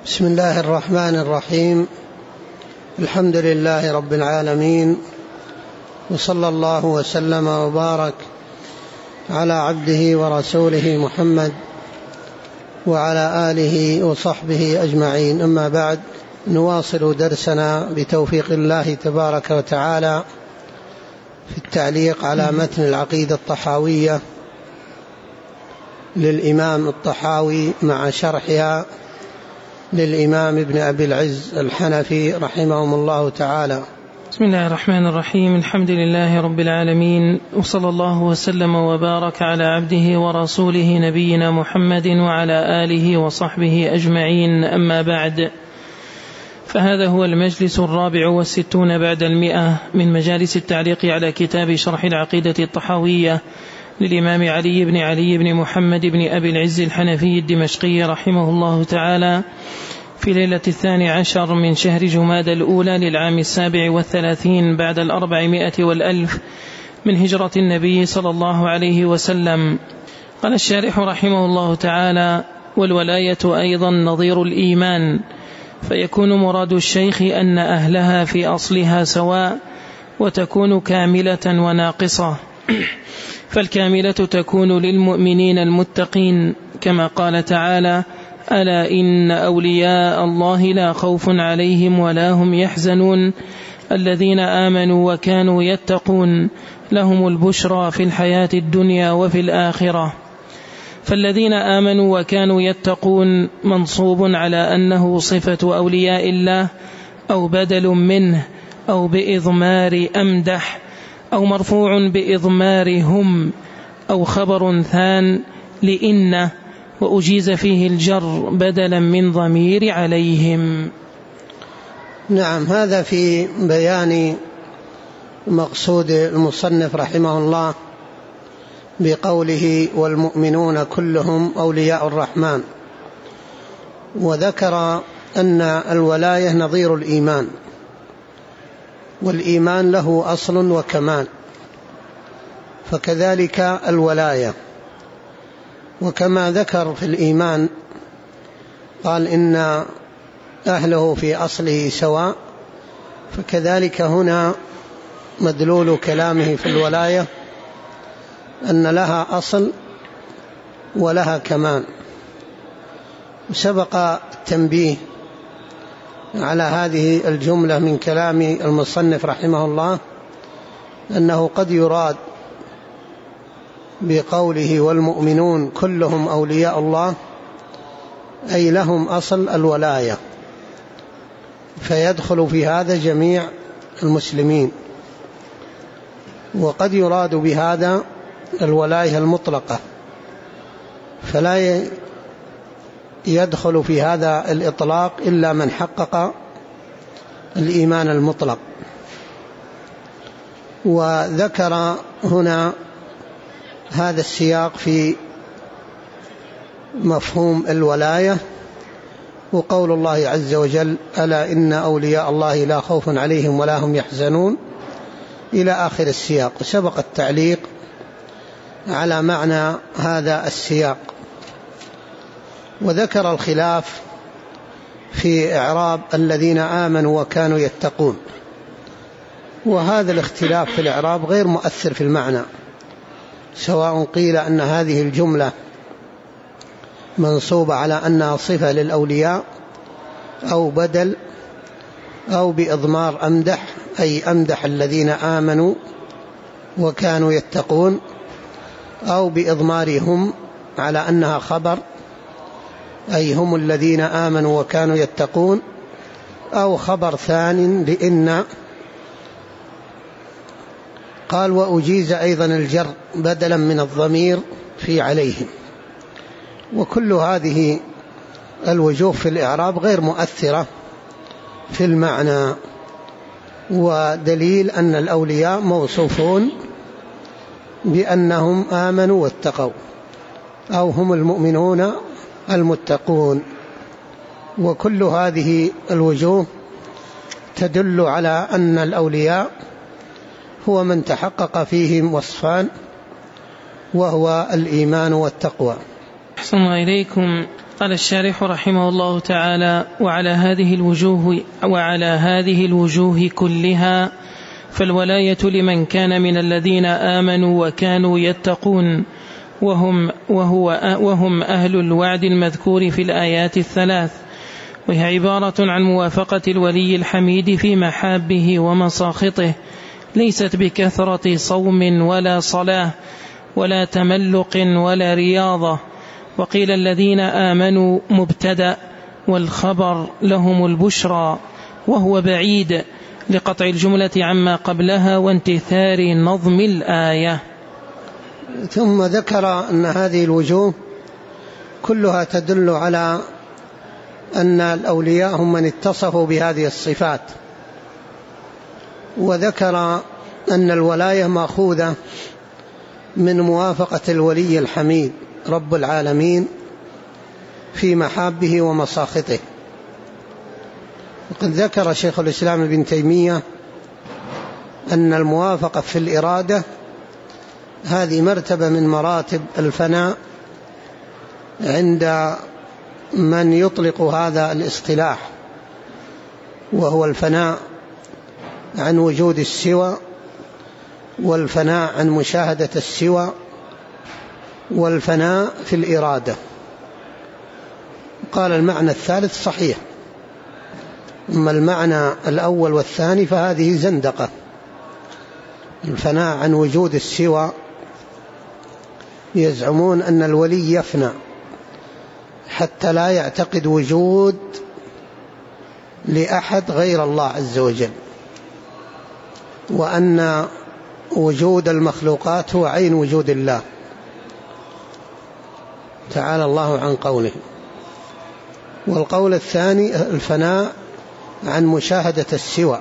بسم الله الرحمن الرحيم. الحمد لله رب العالمين، وصلى الله وسلم وبارك على عبده ورسوله محمد وعلى آله وصحبه أجمعين. أما بعد، نواصل درسنا بتوفيق الله تبارك وتعالى في التعليق على متن العقيدة الطحاوية للإمام الطحاوي مع شرحها للإمام ابن أبي العز الحنفي رحمهم الله تعالى. بسم الله الرحمن الرحيم. الحمد لله رب العالمين، وصلى الله وسلم وبارك على عبده ورسوله نبينا محمد وعلى آله وصحبه أجمعين. أما بعد، فهذا هو المجلس 64 بعد 100 من مجالس التعليق على كتاب شرح العقيدة الطحاوية للإمام علي بن محمد بن أبي العز الحنفي الدمشقي رحمه الله تعالى، في ليلة 12 من شهر جمادى الأولى للعام 37 بعد 400 والألف من هجرة النبي صلى الله عليه وسلم. قال الشارح رحمه الله تعالى: والولاية أيضا نظير الإيمان، فيكون مراد الشيخ أن أهلها في أصلها سواء، وتكون كاملة وناقصة. فالكاملة تكون للمؤمنين المتقين، كما قال تعالى: ألا إن أولياء الله لا خوف عليهم ولا هم يحزنون الذين آمنوا وكانوا يتقون لهم البشرى في الحياة الدنيا وفي الآخرة. فالذين آمنوا وكانوا يتقون منصوب على أنه صفة أولياء الله، أو بدل منه، أو بإضمار أمدح، أو مرفوع بإضمار هم، أو خبر ثان لإن، وأجيز فيه الجر بدلا من ضمير عليهم. نعم، هذا في بيان مقصود المصنف رحمه الله بقوله: والمؤمنون كلهم أولياء الرحمن. وذكر أن الولاية نظير الإيمان، والإيمان له أصل وكمال، فكذلك الولاية. وكما ذكر في الإيمان قال إن أهله في أصله سواء، فكذلك هنا مدلول كلامه في الولاية أن لها أصل ولها كمال. وسبق التنبيه على هذه الجملة من كلام المصنف رحمه الله أنه قد يراد بقوله والمؤمنون كلهم أولياء الله أي لهم أصل الولاية، فيدخل في هذا جميع المسلمين. وقد يراد بهذا الولاية المطلقة، فلا يدخل في هذا الإطلاق إلا من حقق الإيمان المطلق. وذكر هنا هذا السياق في مفهوم الولاية، وقول الله عز وجل: ألا إن أولياء الله لا خوف عليهم ولا هم يحزنون، إلى آخر السياق. وسبق التعليق على معنى هذا السياق. وذكر الخلاف في إعراب الذين آمنوا وكانوا يتقون، وهذا الاختلاف في الإعراب غير مؤثر في المعنى، سواء قيل أن هذه الجملة منصوبة على أنها صفة للأولياء، أو بدل، أو بإضمار أمدح أي أمدح الذين آمنوا وكانوا يتقون، أو بإضمارهم على أنها خبر أي هم الذين آمنوا وكانوا يتقون، أو خبر ثان لإن. قال: وأجيز أيضا الجر بدلا من الضمير في عليهم. وكل هذه الوجوه في الإعراب غير مؤثرة في المعنى، ودليل أن الأولياء موصوفون بأنهم آمنوا واتقوا، أو هم المؤمنون المتقون. وكل هذه الوجوه تدل على أن الأولياء هو من تحقق فيهم وصفان، وهو الإيمان والتقوى. أحسن إليكم. قال الشارح رحمه الله تعالى: وعلى هذه الوجوه كلها فالولاية لمن كان من الذين آمنوا وكانوا يتقون، وهم أهل الوعد المذكور في الآيات الثلاث، وهي عبارة عن موافقة الولي الحميد في محابه ومساخطه، ليست بكثرة صوم ولا صلاة ولا تملق ولا رياضة. وقيل الذين آمنوا مبتدأ، والخبر لهم البشرى، وهو بعيد لقطع الجملة عما قبلها وانتثار نظم الآية. ثم ذكر أن هذه الوجوه كلها تدل على أن الأولياء هم من اتصفوا بهذه الصفات، وذكر أن الولاية مأخوذة من موافقة الولي الحميد رب العالمين في محابه ومساخطه. وقد ذكر شيخ الإسلام ابن تيمية أن الموافقة في الإرادة هذه مرتبة من مراتب الفناء عند من يطلق هذا الاصطلاح، وهو الفناء عن وجود السوى، والفناء عن مشاهدة السوى، والفناء في الإرادة. قال المعنى الثالث صحيح، أما المعنى الأول والثاني فهذه زندقة. الفناء عن وجود السوى يزعمون أن الولي يفنى حتى لا يعتقد وجود لأحد غير الله عز وجل، وأن وجود المخلوقات هو عين وجود الله تعالى الله عن قوله. والقول الثاني الفناء عن مشاهدة السوى،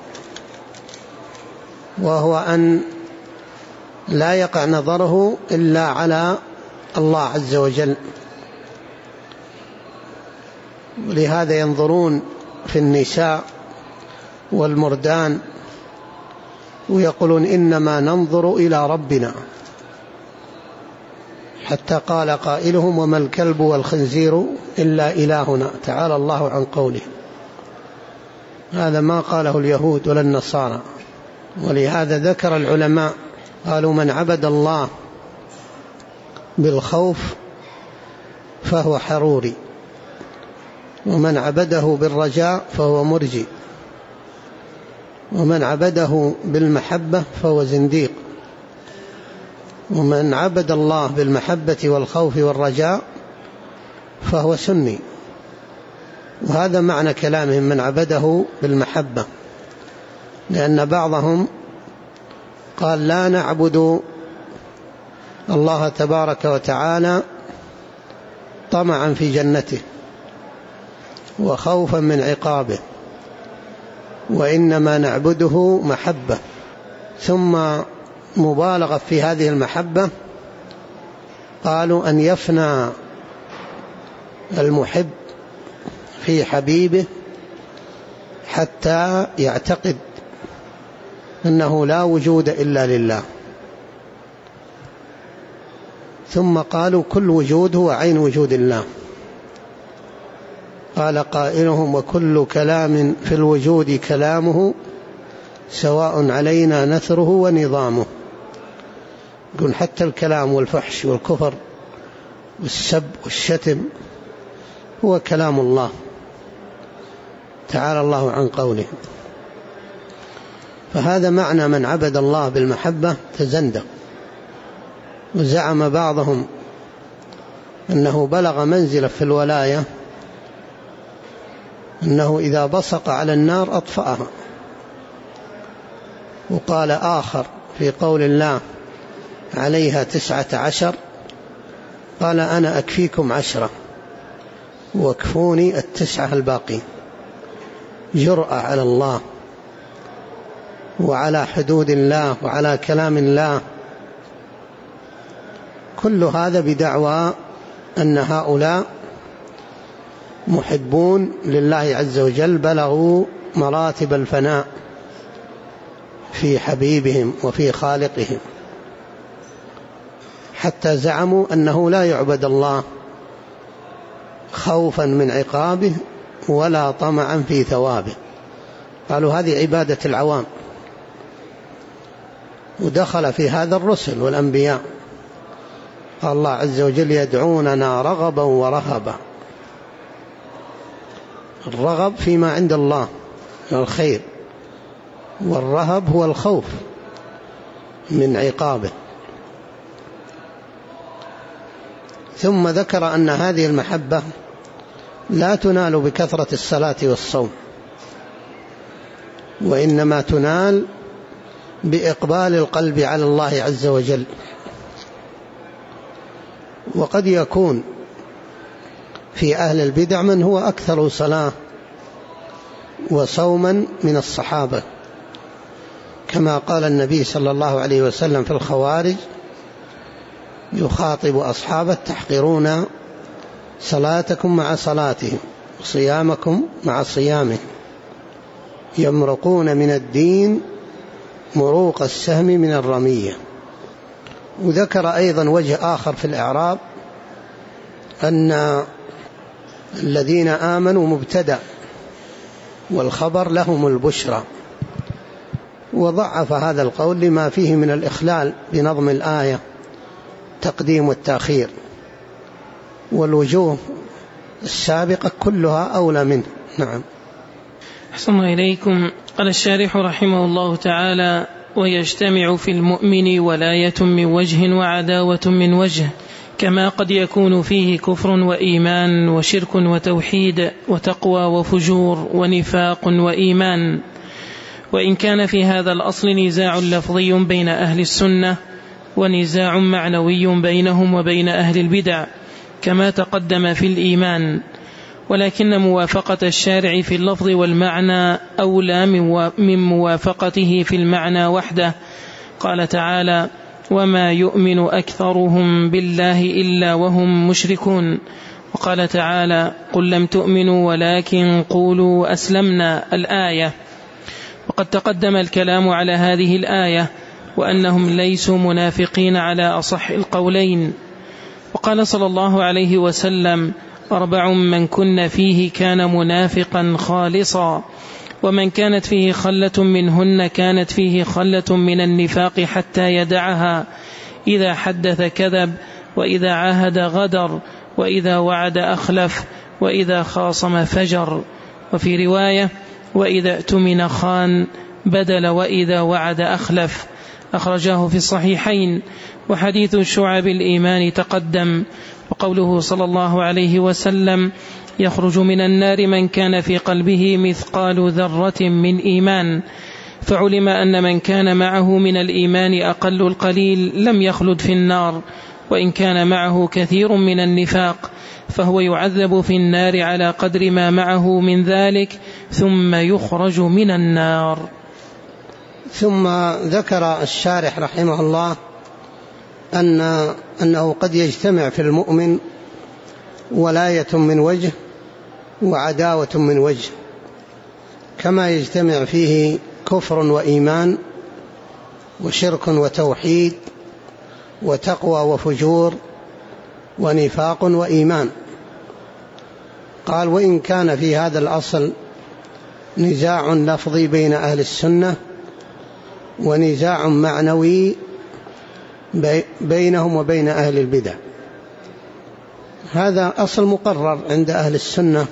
وهو أن لا يقع نظره إلا على الله عز وجل، ولهذا ينظرون في النساء والمردان ويقولون إنما ننظر إلى ربنا، حتى قال قائلهم: وما الكلب والخنزير إلا إلهنا تعالى الله عن قوله. هذا ما قاله اليهود ولا النصارى. ولهذا ذكر العلماء قالوا: من عبد الله بالخوف فهو حروري، ومن عبده بالرجاء فهو مرجي، ومن عبده بالمحبة فهو زنديق، ومن عبد الله بالمحبة والخوف والرجاء فهو سني. وهذا معنى كلامهم: من عبده بالمحبة، لأن بعضهم قال: لا نعبد الله تبارك وتعالى طمعا في جنته وخوفا من عقابه، وإنما نعبده محبة. ثم مبالغة في هذه المحبة قالوا: أن يفنى المحب في حبيبه حتى يعتقد أنه لا وجود إلا لله. ثم قالوا: كل وجود هو عين وجود الله. قال قائلهم: وكل كلام في الوجود كلامه سواء علينا نثره ونظامه. يقول حتى الكلام والفحش والكفر والسب والشتم هو كلام الله تعالى الله عن قوله. فهذا معنى من عبد الله بالمحبة تزندق. وزعم بعضهم أنه بلغ منزلة في الولاية أنه إذا بصق على النار أطفأها. وقال آخر في قول الله: عليها 19، قال: أنا أكفيكم 10 واكفوني 9 الباقين. جرأة على الله وعلى حدود الله وعلى كلام الله. كل هذا بدعوى أن هؤلاء محبون لله عز وجل، بلغوا مراتب الفناء في حبيبهم وفي خالقهم، حتى زعموا أنه لا يعبد الله خوفا من عقابه ولا طمعا في ثوابه. قالوا هذه عبادة العوام، ودخل في هذا الرسل والأنبياء. قال الله عز وجل يدعوننا رغبا ورهبا. الرغب فيما عند الله من الخير، والرهب هو الخوف من عقابه. ثم ذكر أن هذه المحبة لا تنال بكثرة الصلاة والصوم، وإنما تنال بإقبال القلب على الله عز وجل. وقد يكون في أهل البدع من هو أكثر صلاة وصوما من الصحابة، كما قال النبي صلى الله عليه وسلم في الخوارج يخاطب أصحابه: تحقرون صلاتكم مع صلاتهم وصيامكم مع صيامهم، يمرقون من الدين مروق السهم من الرمية. وذكر أيضا وجه آخر في الإعراب، أن الذين آمنوا مبتدأ والخبر لهم البشرى، وضعف هذا القول لما فيه من الإخلال بنظم الآية، تقديم والتأخير، والوجوه السابقة كلها أولى منه. نعم. أحسن إليكم. قال الشارح رحمه الله تعالى: ويجتمع في المؤمن ولاية من وجه وعداوة من وجه، كما قد يكون فيه كفر وإيمان وشرك وتوحيد وتقوى وفجور ونفاق وإيمان. وإن كان في هذا الأصل نزاع لفظي بين أهل السنة ونزاع معنوي بينهم وبين أهل البدع كما تقدم في الإيمان، ولكن موافقة الشارع في اللفظ والمعنى أولى من موافقته في المعنى وحده. قال تعالى: وما يؤمن أكثرهم بالله إلا وهم مشركون. وقال تعالى: قل لم تؤمنوا ولكن قولوا أسلمنا، الآية. وقد تقدم الكلام على هذه الآية وأنهم ليسوا منافقين على أصح القولين. وقال صلى الله عليه وسلم: 4 من كن فيه كان منافقا خالصا، ومن كانت فيه خلة منهن كانت فيه خلة من النفاق حتى يدعها: إذا حدث كذب، وإذا عاهد غدر، وإذا وعد أخلف، وإذا خاصم فجر. وفي رواية: وإذا اؤتمن خان، بدل وإذا وعد أخلف. أخرجاه في الصحيحين. وحديث شعب الإيمان تقدم. وقوله صلى الله عليه وسلم: يخرج من النار من كان في قلبه مثقال ذرة من إيمان. فعلم أن من كان معه من الإيمان أقل القليل لم يخلد في النار، وإن كان معه كثير من النفاق فهو يعذب في النار على قدر ما معه من ذلك ثم يخرج من النار. ثم ذكر الشارح رحمه الله أنه قد يجتمع في المؤمن ولاية من وجه وعداوة من وجه، كما يجتمع فيه كفر وإيمان وشرك وتوحيد وتقوى وفجور ونفاق وإيمان. قال: وإن كان في هذا الأصل نزاع لفظي بين أهل السنة ونزاع معنوي بينهم وبين أهل البدع. هذا أصل مقرر عند أهل السنة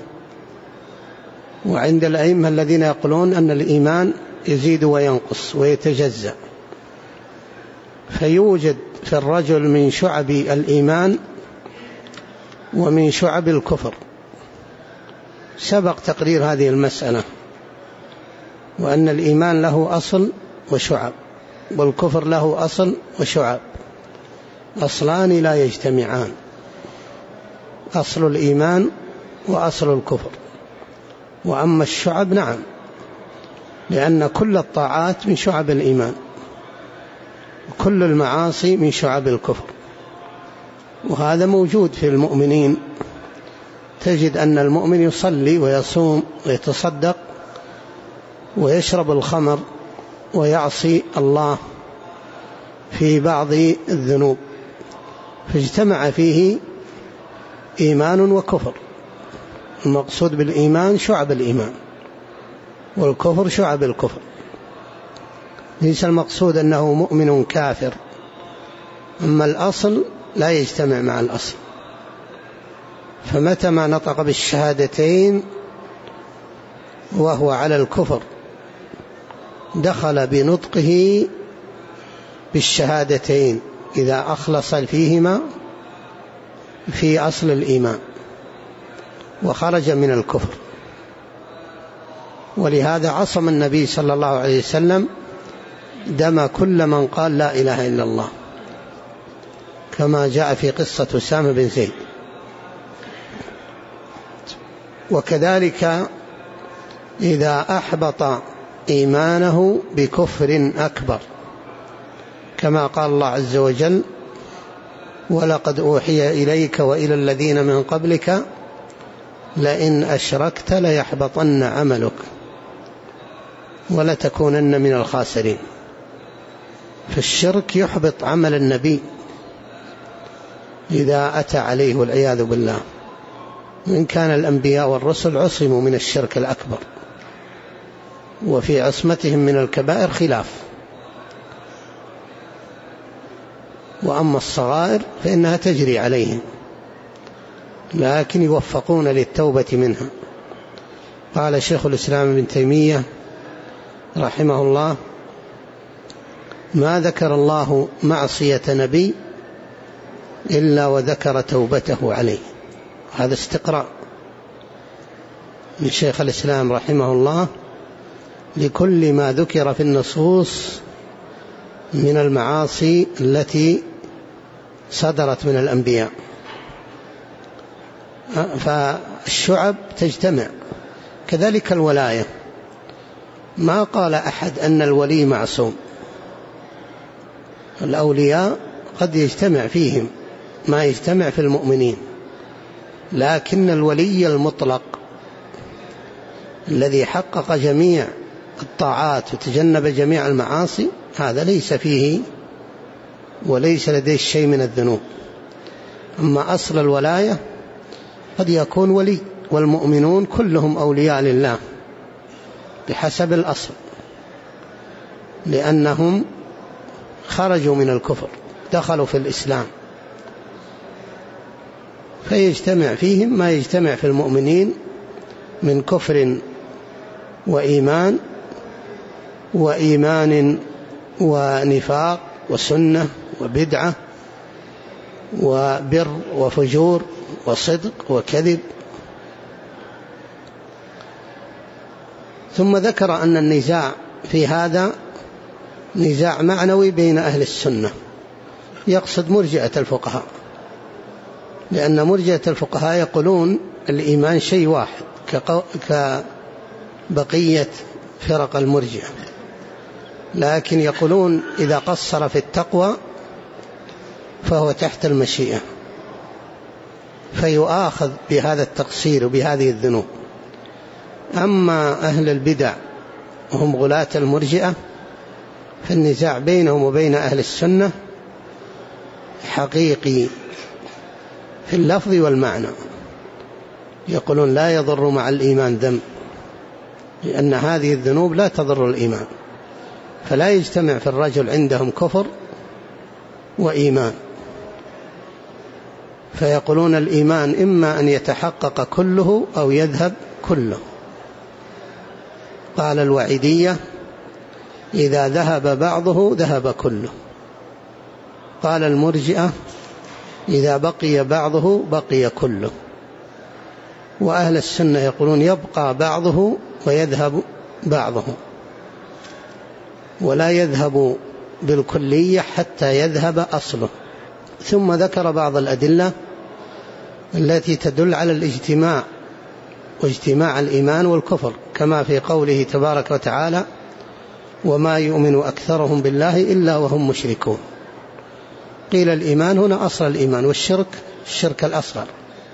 وعند الأئمة الذين يقولون أن الإيمان يزيد وينقص ويتجزأ، فيوجد في الرجل من شعب الإيمان ومن شعب الكفر. سبق تقرير هذه المسألة، وأن الإيمان له أصل وشعب، والكفر له أصل وشعب، أصلان لا يجتمعان: أصل الإيمان وأصل الكفر. وأما الشعب نعم، لأن كل الطاعات من شعب الإيمان وكل المعاصي من شعب الكفر، وهذا موجود في المؤمنين. تجد أن المؤمن يصلي ويصوم ويتصدق ويشرب الخمر ويعصي الله في بعض الذنوب، فاجتمع فيه إيمان وكفر، المقصود بالإيمان شعب الإيمان، والكفر شعب الكفر. ليس المقصود أنه مؤمن كافر، أما الأصل لا يجتمع مع الأصل. فمتى ما نطق بالشهادتين وهو على الكفر دخل بنطقه بالشهادتين إذا أخلص فيهما في أصل الإيمان، وخرج من الكفر. ولهذا عصم النبي صلى الله عليه وسلم دم كل من قال لا إله إلا الله، كما جاء في قصة أسامة بن زيد. وكذلك إذا أحبط إيمانه بكفر أكبر، كما قال الله عز وجل: ولقد أوحي إليك وإلى الذين من قبلك لئن أشركت ليحبطن عملك ولتكونن من الخاسرين. فالشرك يحبط عمل النبي إذا أتى عليه والعياذ بالله، وإن كان الأنبياء والرسل عصموا من الشرك الأكبر، وفي عصمتهم من الكبائر خلاف. وأما الصغائر فإنها تجري عليهم، لكن يوفقون للتوبة منها. قال شيخ الإسلام ابن تيمية رحمه الله: ما ذكر الله معصية نبي إلا وذكر توبته عليه. هذا استقراء من شيخ الإسلام رحمه الله لكل ما ذكر في النصوص من المعاصي التي صدرت من الأنبياء. فالشعب تجتمع. كذلك الولاية، ما قال أحد أن الولي معصوم. الأولياء قد يجتمع فيهم ما يجتمع في المؤمنين، لكن الولي المطلق الذي حقق جميع الطاعات وتجنب جميع المعاصي هذا ليس فيه وليس لديه شيء من الذنوب. أما أصل الولاية قد يكون ولي، والمؤمنون كلهم أولياء لله بحسب الأصل، لأنهم خرجوا من الكفر دخلوا في الإسلام، فيجتمع فيهم ما يجتمع في المؤمنين من كفر وإيمان ونفاق وسنة وبدعة وبر وفجور وصدق وكذب. ثم ذكر أن النزاع في هذا نزاع معنوي بين أهل السنة، يقصد مرجئة الفقهاء، لأن مرجئة الفقهاء يقولون الإيمان شيء واحد كبقية فرق المرجئة، لكن يقولون إذا قصر في التقوى فهو تحت المشيئة فيؤاخذ بهذا التقصير وبهذه الذنوب. أما أهل البدع وهم غلاة المرجئة فالنزاع بينهم وبين أهل السنة حقيقي في اللفظ والمعنى. يقولون لا يضر مع الإيمان ذنب، لأن هذه الذنوب لا تضر الإيمان، فلا يجتمع في الرجل عندهم كفر وإيمان. فيقولون الإيمان إما أن يتحقق كله أو يذهب كله. قال الوعيدية: إذا ذهب بعضه ذهب كله. قال المرجئة: إذا بقي بعضه بقي كله. وأهل السنة يقولون يبقى بعضه ويذهب بعضه، ولا يذهب بالكلية حتى يذهب أصله. ثم ذكر بعض الأدلة التي تدل على الاجتماع واجتماع الإيمان والكفر، كما في قوله تبارك وتعالى: وما يؤمن أكثرهم بالله إلا وهم مشركون. قيل الإيمان هنا أصل الإيمان، والشرك الشرك الأصغر.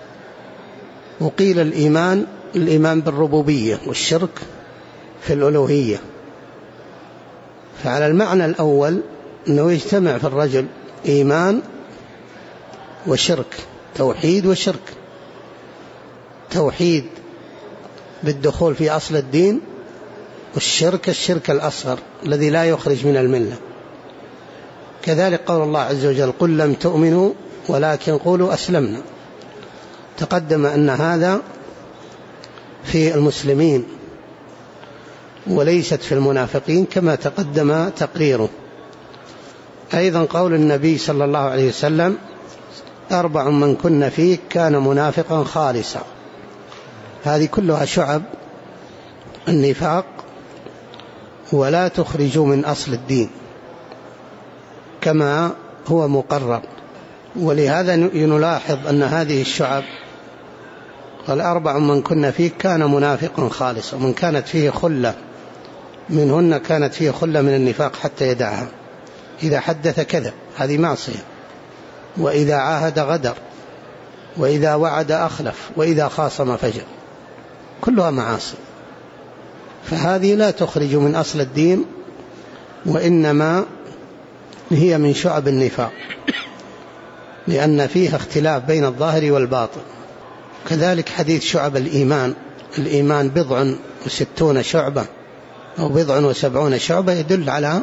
وقيل الإيمان بالربوبية، والشرك في الألوهية. فعلى المعنى الأول أنه يجتمع في الرجل إيمان وشرك، توحيد وشرك. توحيد بالدخول في أصل الدين، الشرك الأصغر الذي لا يخرج من الملة. كذلك قول الله عز وجل قل لم تؤمنوا ولكن قولوا أسلمنا، تقدم أن هذا في المسلمين وليست في المنافقين كما تقدم تقريره. أيضا قول النبي صلى الله عليه وسلم 4 من كن فيه كان منافقا خالصا، هذه كلها شعب النفاق ولا تخرج من أصل الدين كما هو مقرر. ولهذا نلاحظ أن هذه الشعب قال 4 من كن فيه كان منافقا خالصا، ومن كانت فيه خلة منهن كانت فيه خلة من النفاق حتى يدعها. إذا حدث كذب، هذه معصية، وإذا عاهد غدر، وإذا وعد أخلف، وإذا خاصم فجر، كلها معاصي. فهذه لا تخرج من أصل الدين، وإنما هي من شعب النفاق، لأن فيها اختلاف بين الظاهر والباطن. كذلك حديث شعب الإيمان، الإيمان 60 شعبة أو 70 شعبة، يدل على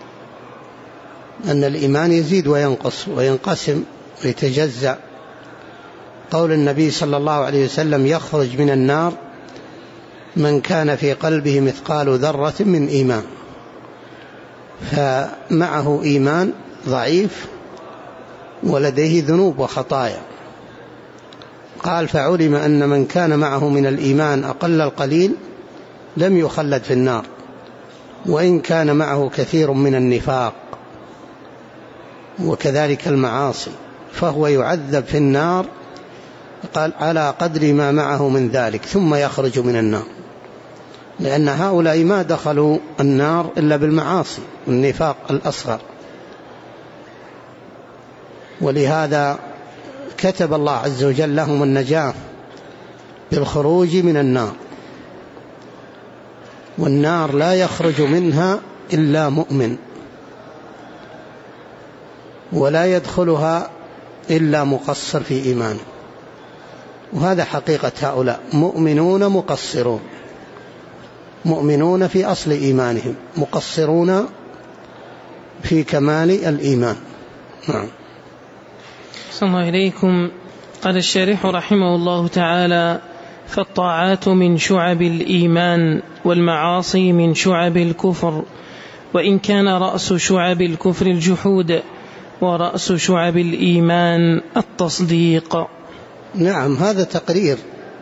أن الإيمان يزيد وينقص وينقسم ويتجزأ. قول النبي صلى الله عليه وسلم يخرج من النار من كان في قلبه مثقال ذرة من إيمان، فمعه إيمان ضعيف ولديه ذنوب وخطايا. قال فعلم أن من كان معه من الإيمان أقل القليل لم يخلد في النار، وإن كان معه كثير من النفاق وكذلك المعاصي فهو يعذب في النار، قال على قدر ما معه من ذلك ثم يخرج من النار، لأن هؤلاء ما دخلوا النار إلا بالمعاصي والنفاق الأصغر. ولهذا كتب الله عز وجل لهم النجاة بالخروج من النار، والنار لا يخرج منها إلا مؤمن، ولا يدخلها إلا مقصر في إيمانه. وهذا حقيقة هؤلاء، مؤمنون مقصرون، مؤمنون في أصل إيمانهم، مقصرون في كمال الإيمان. نعم. صلى الله إليكم. قال الشارح رحمه الله تعالى: فالطاعات من شعب الإيمان والمعاصي من شعب الكفر، وإن كان رأس شعب الكفر الجحود ورأس شعب الإيمان التصديق. نعم، هذا تقرير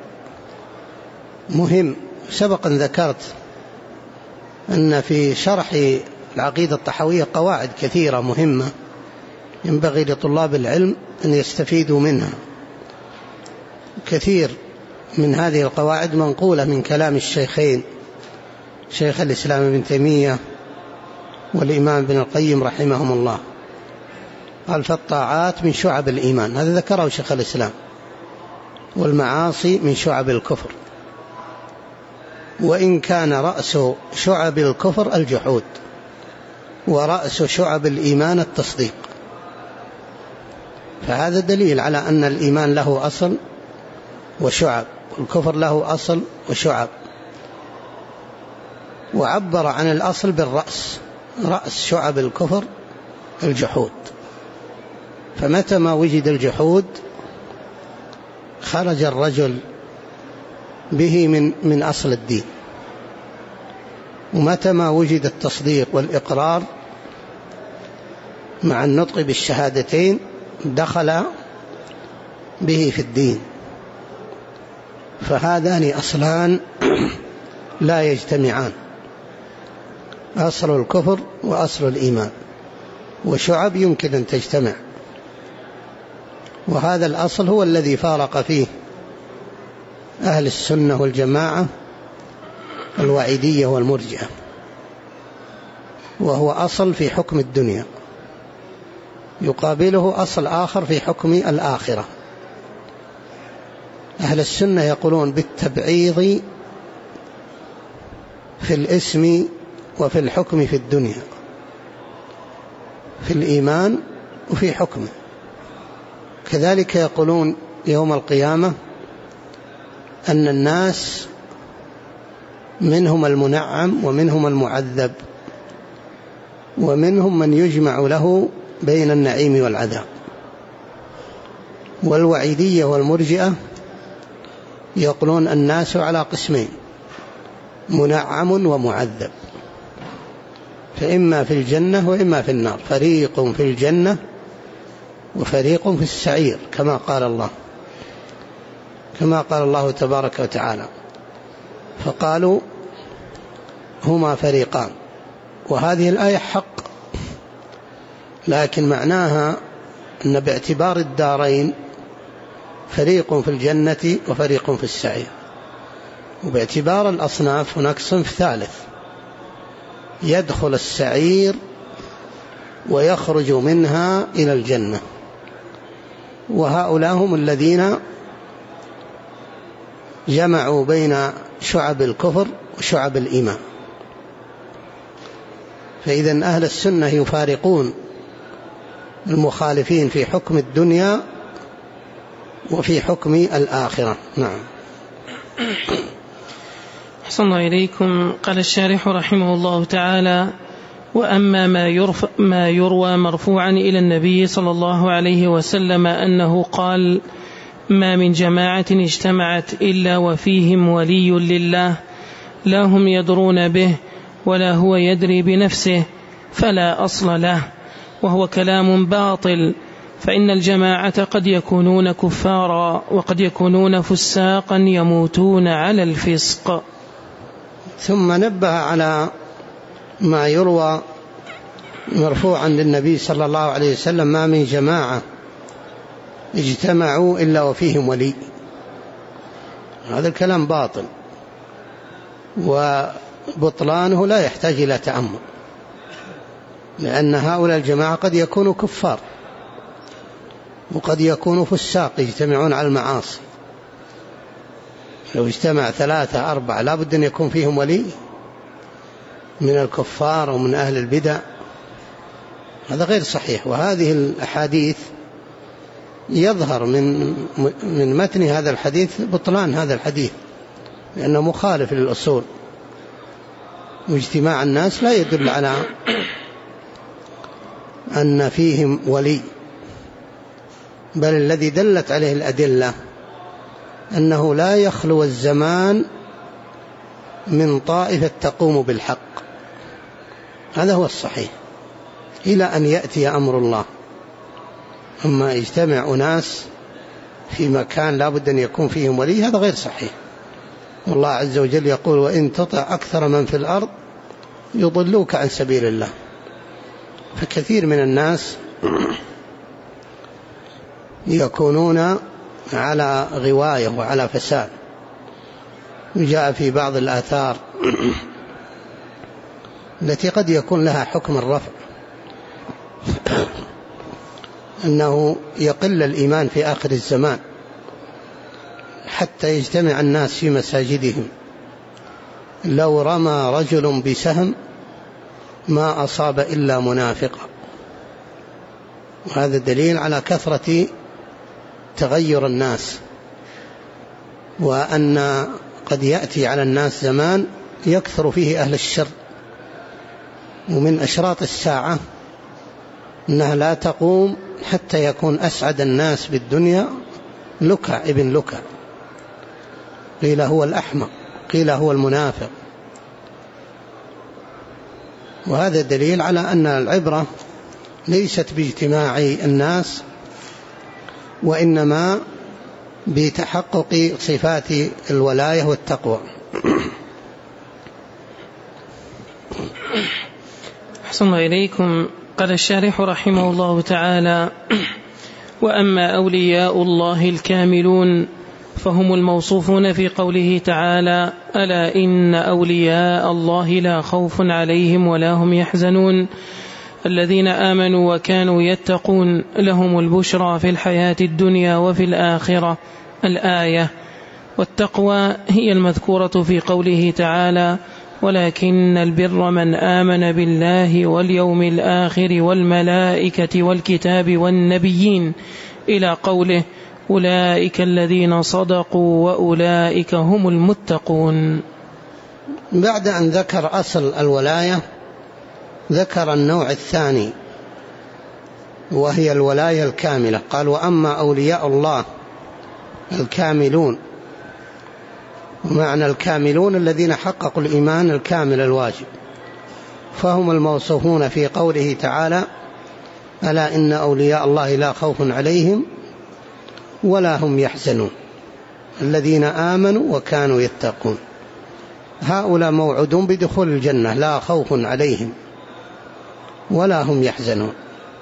مهم. سبقا ذكرت أن في شرح العقيدة الطحاوية قواعد كثيرة مهمة ينبغي لطلاب العلم أن يستفيدوا منها. كثير من هذه القواعد منقولة من كلام الشيخين، شيخ الإسلام ابن تيمية والإمام ابن القيم رحمهم الله. قال فالطاعات من شعب الإيمان، هذا ذكره شيخ الإسلام، والمعاصي من شعب الكفر، وإن كان رأس شعب الكفر الجحود ورأس شعب الإيمان التصديق. فهذا دليل على أن الإيمان له أصل وشعب، والكفر له أصل وشعب. وعبر عن الأصل بالرأس، رأس شعب الكفر الجحود. فمتى ما وجد الجحود خرج الرجل به من أصل الدين، ومتى ما وجد التصديق والإقرار مع النطق بالشهادتين دخل به في الدين. فهذان أصلان لا يجتمعان، أصل الكفر وأصل الإيمان، وشعب يمكن أن تجتمع. وهذا الأصل هو الذي فارق فيه أهل السنة والجماعة الوعيدية والمرجئة، وهو أصل في حكم الدنيا، يقابله أصل آخر في حكم الآخرة. أهل السنة يقولون بالتبعيض في الاسم وفي الحكم في الدنيا، في الإيمان وفي حكمه. كذلك يقولون يوم القيامة أن الناس منهم المنعم ومنهم المعذب، ومنهم من يجمع له بين النعيم والعذاب. والوعيدية والمرجئة يقولون الناس على قسمين: منعم ومعذب، فإما في الجنة وإما في النار، فريق في الجنة وفريق في السعير، كما قال الله تبارك وتعالى. فقالوا هما فريقان، وهذه الآية حق، لكن معناها أن باعتبار الدارين فريق في الجنة وفريق في السعير، وباعتبار الأصناف هناك صنف ثالث يدخل السعير ويخرج منها إلى الجنة، وهؤلاء هم الذين جمعوا بين شعب الكفر وشعب الإيمان. فإذا أهل السنة يفارقون المخالفين في حكم الدنيا وفي حكم الآخرة. نعم. أحسن الله إليكم. قال الشارح رحمه الله تعالى: وأما ما يروى مرفوعا إلى النبي صلى الله عليه وسلم أنه قال: ما من جماعة اجتمعت إلا وفيهم ولي لله، لا هم يدرون به ولا هو يدري بنفسه، فلا أصل له، وهو كلام باطل، فإن الجماعة قد يكونون كفارا وقد يكونون فساقا يموتون على الفسق. ثم نبه على ما يروى مرفوعا للنبي صلى الله عليه وسلم: ما من جماعة اجتمعوا إلا وفيهم ولي. هذا الكلام باطل، وبطلانه لا يحتاج إلى تأمل، لأن هؤلاء الجماعة قد يكونوا كفار وقد يكونوا فساق يجتمعون على المعاصي. لو اجتمع 3 4 لا بد أن يكون فيهم ولي من الكفار ومن أهل البدع. هذا غير صحيح. وهذه الأحاديث يظهر من متن هذا الحديث بطلان هذا الحديث، لأنه مخالف للأصول، واجتماع الناس لا يدل على أن فيهم ولي، بل الذي دلت عليه الأدلة أنه لا يخلو الزمان من طائفة تقوم بالحق، هذا هو الصحيح، إلى أن يأتي أمر الله. أما يجتمع أناس في مكان لا بد أن يكون فيهم ولي، هذا غير صحيح. والله عز وجل يقول: وإن تطع أكثر من في الأرض يضلوك عن سبيل الله. فكثير من الناس يكونون على غواية وعلى فساد. وجاء في بعض الآثار التي قد يكون لها حكم الرفع أنه يقل الإيمان في آخر الزمان حتى يجتمع الناس في مساجدهم، لو رمى رجل بسهم ما أصاب إلا منافقا. وهذا دليل على كثرة تغير الناس، وأن قد يأتي على الناس زمان يكثر فيه أهل الشر. ومن أشراط الساعة أنها لا تقوم حتى يكون أسعد الناس بالدنيا لكع ابن لكع، قيل هو الأحمق، قيل هو المنافق. وهذا دليل على أن العبرة ليست باجتماع الناس، وإنما بتحقق صفات الولاية والتقوى. أحسن الله إليكم. قال الشارح رحمه الله تعالى: وأما أولياء الله الكاملون فهم الموصوفون في قوله تعالى: ألا إن أولياء الله لا خوف عليهم ولا هم يحزنون، الذين آمنوا وكانوا يتقون لهم البشرى في الحياة الدنيا وفي الآخرة. الآية. والتقوى هي المذكورة في قوله تعالى: ولكن البر من آمن بالله واليوم الآخر والملائكة والكتاب والنبيين، إلى قوله: أولئك الذين صدقوا وأولئك هم المتقون. بعد أن ذكر أصل الولاية ذكر النوع الثاني وهي الولاية الكاملة. قال وأما أولياء الله الكاملون، ومعنى الكاملون الذين حققوا الإيمان الكامل الواجب، فهم الموصوفون في قوله تعالى ألا إن أولياء الله لا خوف عليهم ولا هم يحزنون الذين آمنوا وكانوا يتقون. هؤلاء موعودون بدخول الجنة لا خوف عليهم ولا هم يحزنون.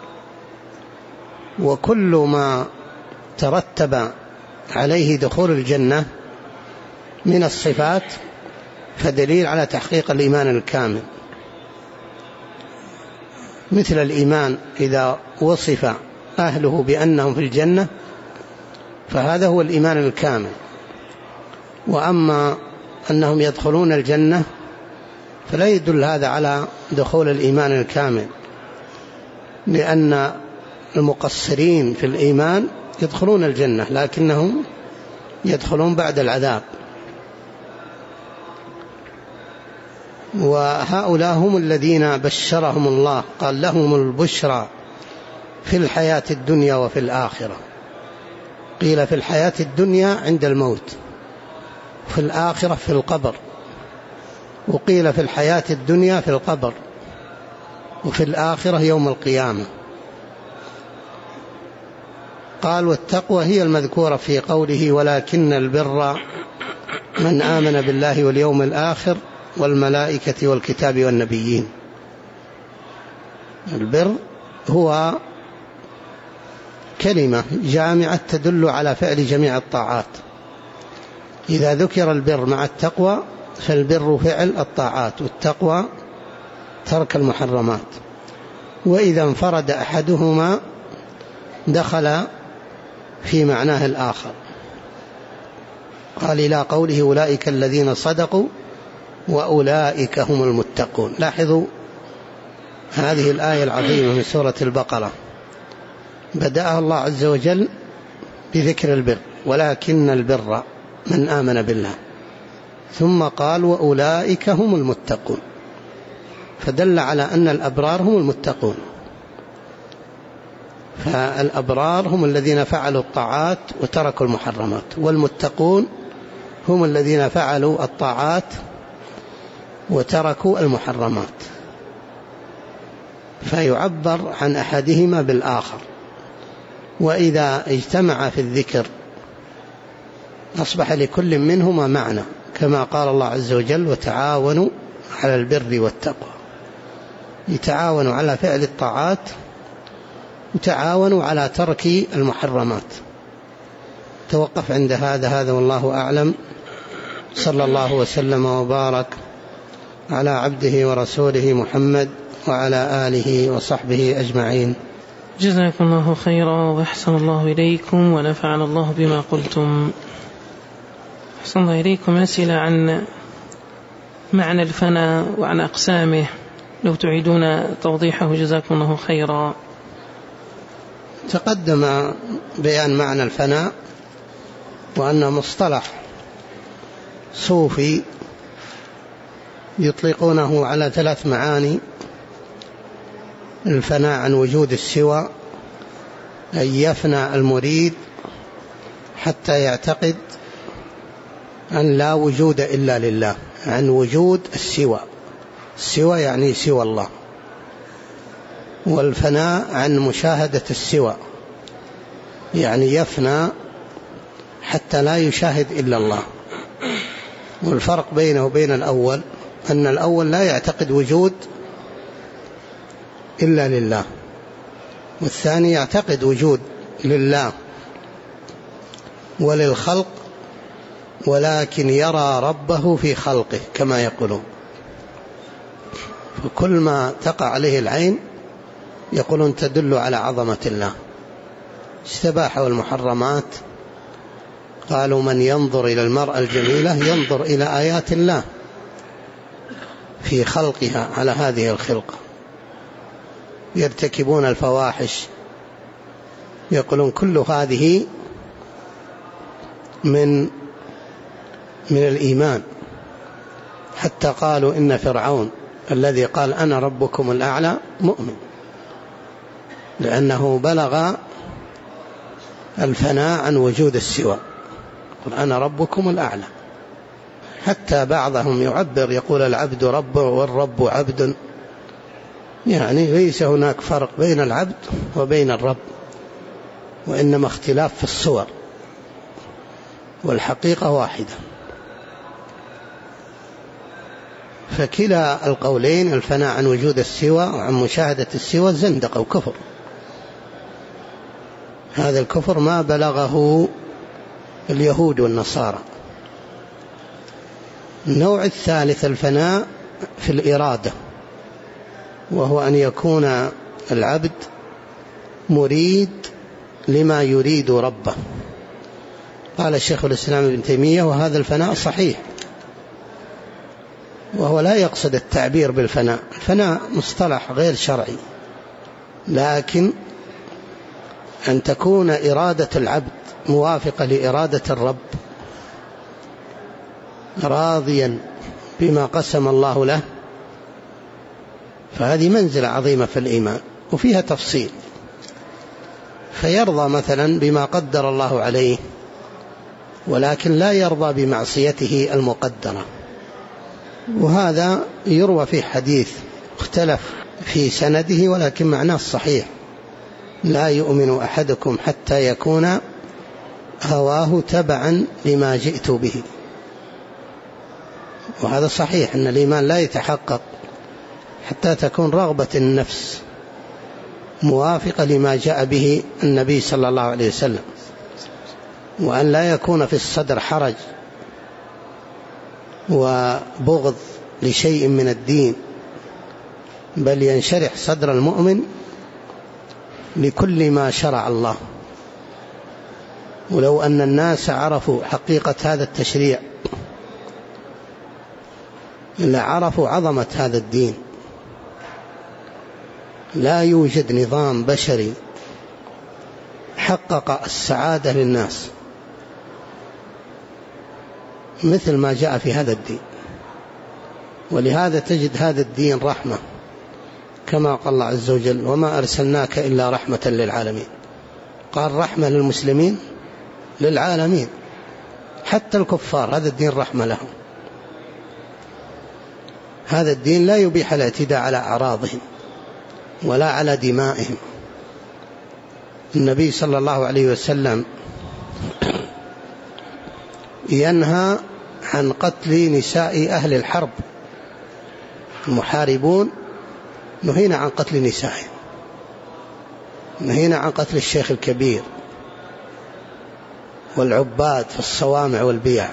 وكل ما ترتب عليه دخول الجنة من الصفات فدليل على تحقيق الإيمان الكامل، مثل الإيمان إذا وصف أهله بأنهم في الجنة فهذا هو الإيمان الكامل. وأما أنهم يدخلون الجنة فلا يدل هذا على دخول الإيمان الكامل، لأن المقصرين في الإيمان يدخلون الجنة لكنهم يدخلون بعد العذاب. وهؤلاء هم الذين بشرهم الله، قال لهم البشرى في الحياة الدنيا وفي الآخرة. قيل في الحياة الدنيا عند الموت، في الآخرة في القبر، وقيل في الحياة الدنيا في القبر، وفي الآخرة يوم القيامة. قال والتقوى هي المذكورة في قوله ولكن البر من آمن بالله واليوم الآخر والملائكة والكتاب والنبيين. البر هو كلمة جامعة تدل على فعل جميع الطاعات. إذا ذكر البر مع التقوى فالبر فعل الطاعات والتقوى ترك المحرمات، وإذا انفرد أحدهما دخل في معناه الآخر. قال إلى قوله أولئك الذين صدقوا وأولئك هم المتقون. لاحظوا هذه الآية العظيمة من سورة البقرة بدأها الله عز وجل بذكر البر ولكن البر من آمن بالله، ثم قال وأولئك هم المتقون، فدل على أن الأبرار هم المتقون. فالأبرار هم الذين فعلوا الطاعات وتركوا المحرمات، والمتقون هم الذين فعلوا الطاعات وتركوا المحرمات. فيعبر عن أحدهما بالآخر، وإذا اجتمع في الذكر أصبح لكل منهما معنى، كما قال الله عز وجل وتعاونوا على البر والتقوى. يتعاونوا على فعل الطاعات وتعاونوا على ترك المحرمات. توقف عند هذا والله أعلم. صلى الله وسلم وبارك على عبده ورسوله محمد وعلى آله وصحبه أجمعين. جزاكم الله خيرا وأحسن الله إليكم ونفعنا الله بما قلتم. أحسن الله إليكم. أسئلة عن معنى الفناء وعن أقسامه، لو تعيدون توضيحه جزاكم الله خيرا. تقدم بيان معنى الفناء، وأن مصطلح صوفي يطلقونه على 3 معاني: الفناء عن وجود السوى، أن يفنى المريد حتى يعتقد أن لا وجود إلا لله، عن وجود السوى، السوى يعني سوى الله. والفناء عن مشاهدة السوى، يعني يفنى حتى لا يشاهد إلا الله. والفرق بينه وبين الأول أن الأول لا يعتقد وجود إلا لله، والثاني يعتقد وجود لله وللخلق، ولكن يرى ربه في خلقه كما يقولون. فكل ما تقع عليه العين يقولون تدل على عظمة الله. استباحوا المحرمات، قالوا من ينظر إلى المرأة الجميلة ينظر إلى آيات الله في خلقها على هذه الخلقة. يرتكبون الفواحش، يقولون كل هذه من الإيمان، حتى قالوا إن فرعون الذي قال أنا ربكم الأعلى مؤمن، لأنه بلغ الفناء عن وجود السوى، قل أنا ربكم الأعلى. حتى بعضهم يعبر يقول العبد رب والرب عبد، يعني ليس هناك فرق بين العبد وبين الرب، وإنما اختلاف في الصور، والحقيقة واحدة. فكلا القولين، الفناء عن وجود السوى وعن مشاهدة السوى، زندقة وكفر. هذا الكفر ما بلغه اليهود والنصارى. النوع الثالث الفناء في الإرادة، وهو أن يكون العبد مريد لما يريد ربه. قال الشيخ الإسلام ابن تيمية وهذا الفناء صحيح، وهو لا يقصد التعبير بالفناء، الفناء مصطلح غير شرعي، لكن أن تكون إرادة العبد موافقة لإرادة الرب، راضيا بما قسم الله له، فهذه منزلة عظيمة في الإيمان، وفيها تفصيل. فيرضى مثلا بما قدر الله عليه، ولكن لا يرضى بمعصيته المقدرة. وهذا يروى في حديث اختلف في سنده ولكن معناه الصحيح: لا يؤمن أحدكم حتى يكون هواه تبعا لما جئت به. وهذا صحيح، أن الإيمان لا يتحقق حتى تكون رغبة النفس موافقة لما جاء به النبي صلى الله عليه وسلم، وأن لا يكون في الصدر حرج وبغض لشيء من الدين، بل ينشرح صدر المؤمن لكل ما شرع الله. ولو أن الناس عرفوا حقيقة هذا التشريع لعرفوا عظمة هذا الدين. لا يوجد نظام بشري حقق السعادة للناس مثل ما جاء في هذا الدين، ولهذا تجد هذا الدين رحمة، كما قال الله عز وجل: وما أرسلناك إلا رحمة للعالمين. قال رحمة للمسلمين، للعالمين، حتى الكفار هذا الدين رحمة لهم. هذا الدين لا يبيح الاعتداء على أعراضهم ولا على دمائهم. النبي صلى الله عليه وسلم ينهى عن قتل نساء أهل الحرب، المحاربون نهينا عن قتل نسائهم، نهينا عن قتل الشيخ الكبير والعباد في الصوامع والبيع.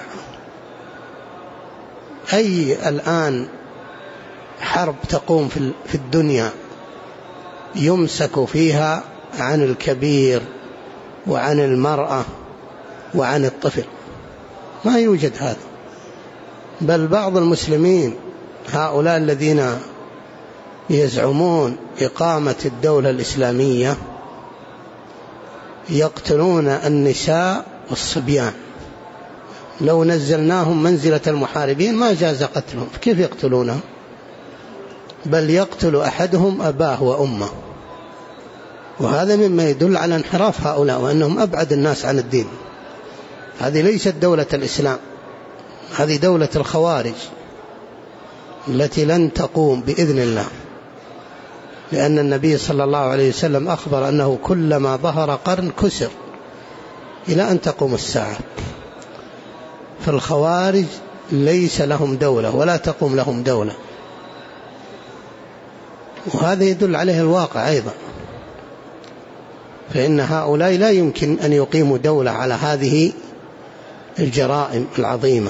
أي الآن حرب تقوم في الدنيا يمسك فيها عن الكبير وعن المرأة وعن الطفل، ما يوجد هذا. بل بعض المسلمين هؤلاء الذين يزعمون إقامة الدولة الإسلامية يقتلون النساء والصبيان. لو نزلناهم منزلة المحاربين ما جاز قتلهم، كيف يقتلونهم؟ بل يقتل أحدهم أباه وأمه. وهذا مما يدل على انحراف هؤلاء وأنهم أبعد الناس عن الدين. هذه ليست دولة الإسلام، هذه دولة الخوارج التي لن تقوم بإذن الله، لأن النبي صلى الله عليه وسلم أخبر أنه كلما ظهر قرن كسر إلى أن تقوم الساعة. فالخوارج ليس لهم دولة ولا تقوم لهم دولة، وهذا يدل عليه الواقع أيضا. فإن هؤلاء لا يمكن أن يقيموا دولة على هذه الجرائم العظيمة.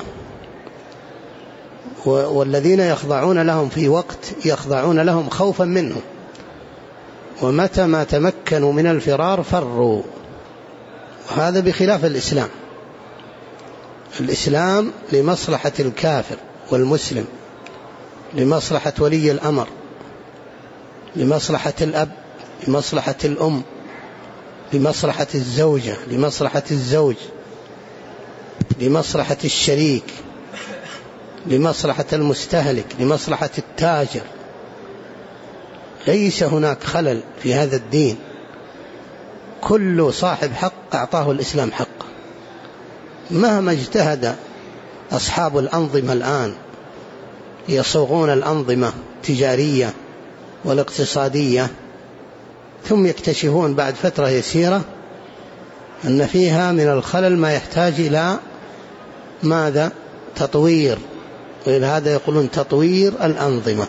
والذين يخضعون لهم في وقت يخضعون لهم خوفا منهم، ومتى ما تمكنوا من الفرار فروا. وهذا بخلاف الإسلام. الإسلام لمصلحة الكافر والمسلم، لمصلحة ولي الأمر، لمصلحة الأب، لمصلحة الأم، لمصلحة الزوجة، لمصلحة الزوج. لمصلحة الشريك، لمصلحة المستهلك، لمصلحة التاجر. ليس هناك خلل في هذا الدين، كل صاحب حق أعطاه الإسلام حقه. مهما اجتهد أصحاب الأنظمة الآن يصوغون الأنظمة التجارية والاقتصادية، ثم يكتشفون بعد فترة يسيرة أن فيها من الخلل ما يحتاج إلى ماذا؟ تطوير. وإلى هذا يقولون تطوير الأنظمة.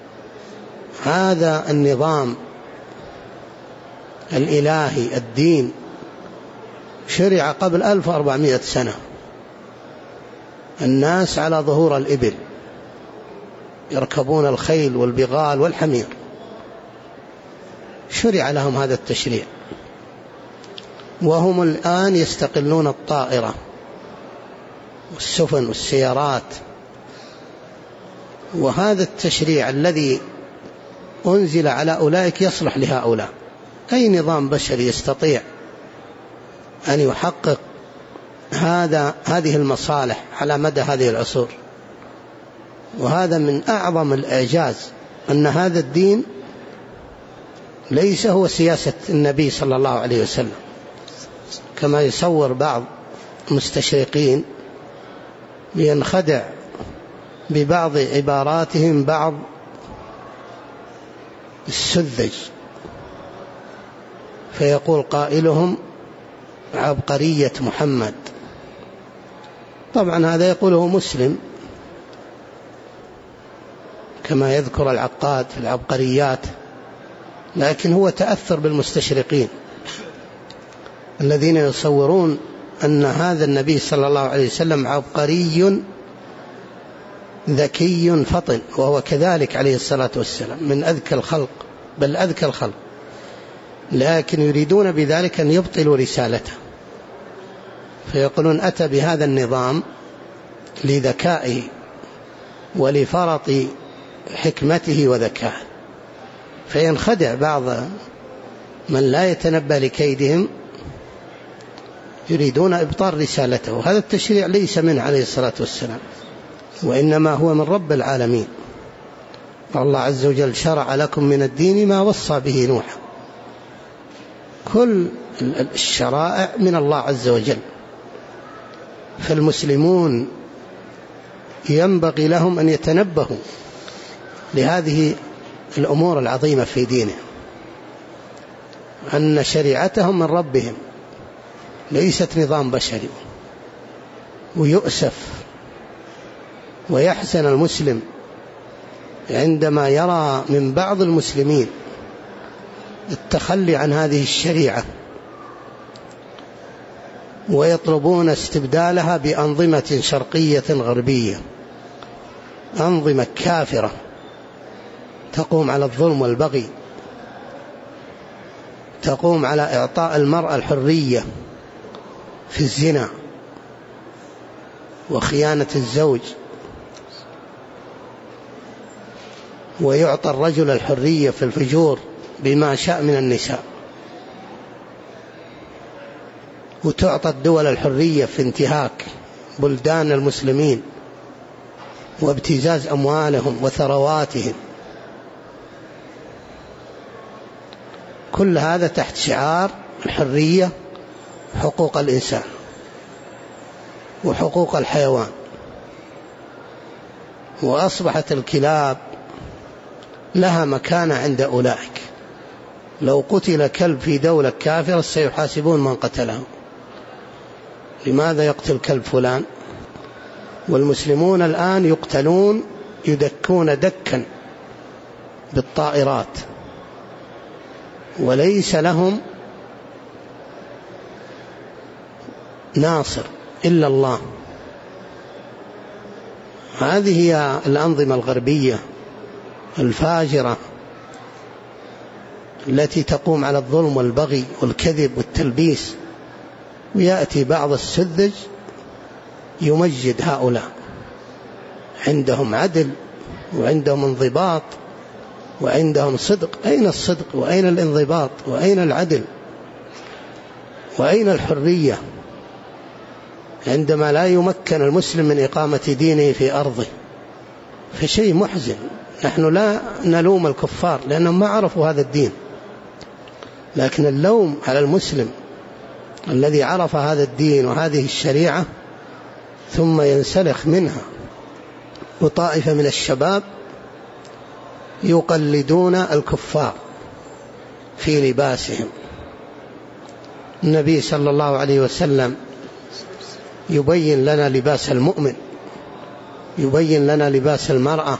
هذا النظام الإلهي الدين شرع قبل 1400 سنة. الناس على ظهور الإبل يركبون الخيل والبغال والحمير، شرع لهم هذا التشريع، وهم الآن يستقلون الطائرة والسفن والسيارات. وهذا التشريع الذي أنزل على أولئك يصلح لهؤلاء. أي نظام بشري يستطيع أن يحقق هذه المصالح على مدى هذه العصور؟ وهذا من أعظم الإعجاز، أن هذا الدين ليس هو سياسة النبي صلى الله عليه وسلم كما يصور بعض المستشرقين لينخدع ببعض عباراتهم بعض السذج، فيقول قائلهم عبقرية محمد. طبعا هذا يقوله مسلم كما يذكر العقاد في العبقريات، لكن هو تأثر بالمستشرقين الذين يصورون أن هذا النبي صلى الله عليه وسلم عبقري ذكي فطن، وهو كذلك عليه الصلاة والسلام من أذكى الخلق، بل أذكى الخلق، لكن يريدون بذلك أن يبطلوا رسالته، فيقولون أتى بهذا النظام لذكائه ولفرط حكمته وذكائه. فينخدع بعض من لا يتنبه لكيدهم، يريدون إبطال رسالته. وهذا التشريع ليس منه عليه الصلاة والسلام، وإنما هو من رب العالمين. الله عز وجل شرع لكم من الدين ما وصى به نوحا. كل الشرائع من الله عز وجل، فالمسلمون ينبغي لهم أن يتنبهوا لهذه الأمور العظيمة في دينهم، أن شريعتهم من ربهم ليست نظام بشري. ويؤسف ويحزن المسلم عندما يرى من بعض المسلمين التخلي عن هذه الشريعة ويطلبون استبدالها بأنظمة شرقية غربية، أنظمة كافرة تقوم على الظلم والبغي، تقوم على إعطاء المرأة الحرية في الزنا وخيانة الزوج، ويعطى الرجل الحرية في الفجور بما شاء من النساء، وتعطى الدول الحرية في انتهاك بلدان المسلمين وابتزاز أموالهم وثرواتهم. كل هذا تحت شعار الحرية، حقوق الإنسان وحقوق الحيوان. وأصبحت الكلاب لها مكانة عند أولئك. لو قتل كلب في دولة كافرة سيحاسبون من قتله. لماذا يقتل كلب فلان؟ والمسلمون الآن يقتلون، يدكون دكا بالطائرات، وليس لهم ناصر إلا الله. هذه هي الأنظمة الغربية الفاجرة التي تقوم على الظلم والبغي والكذب والتلبيس. ويأتي بعض السذج يمجد هؤلاء، عندهم عدل وعندهم انضباط وعندهم صدق. أين الصدق وأين الانضباط وأين العدل وأين الحرية؟ عندما لا يمكن المسلم من إقامة دينه في أرضه، فشيء محزن. نحن لا نلوم الكفار لأنهم ما عرفوا هذا الدين، لكن اللوم على المسلم الذي عرف هذا الدين وهذه الشريعة ثم ينسلخ منها، وطائفة من الشباب يقلدون الكفار في لباسهم. النبي صلى الله عليه وسلم يبين لنا لباس المؤمن، يبين لنا لباس المرأة،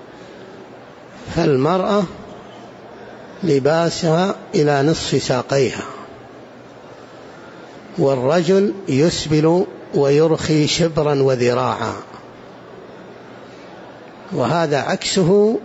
فالمرأة لباسها إلى نصف ساقيها، والرجل يسبل ويرخي شبرا وذراعا، وهذا عكسه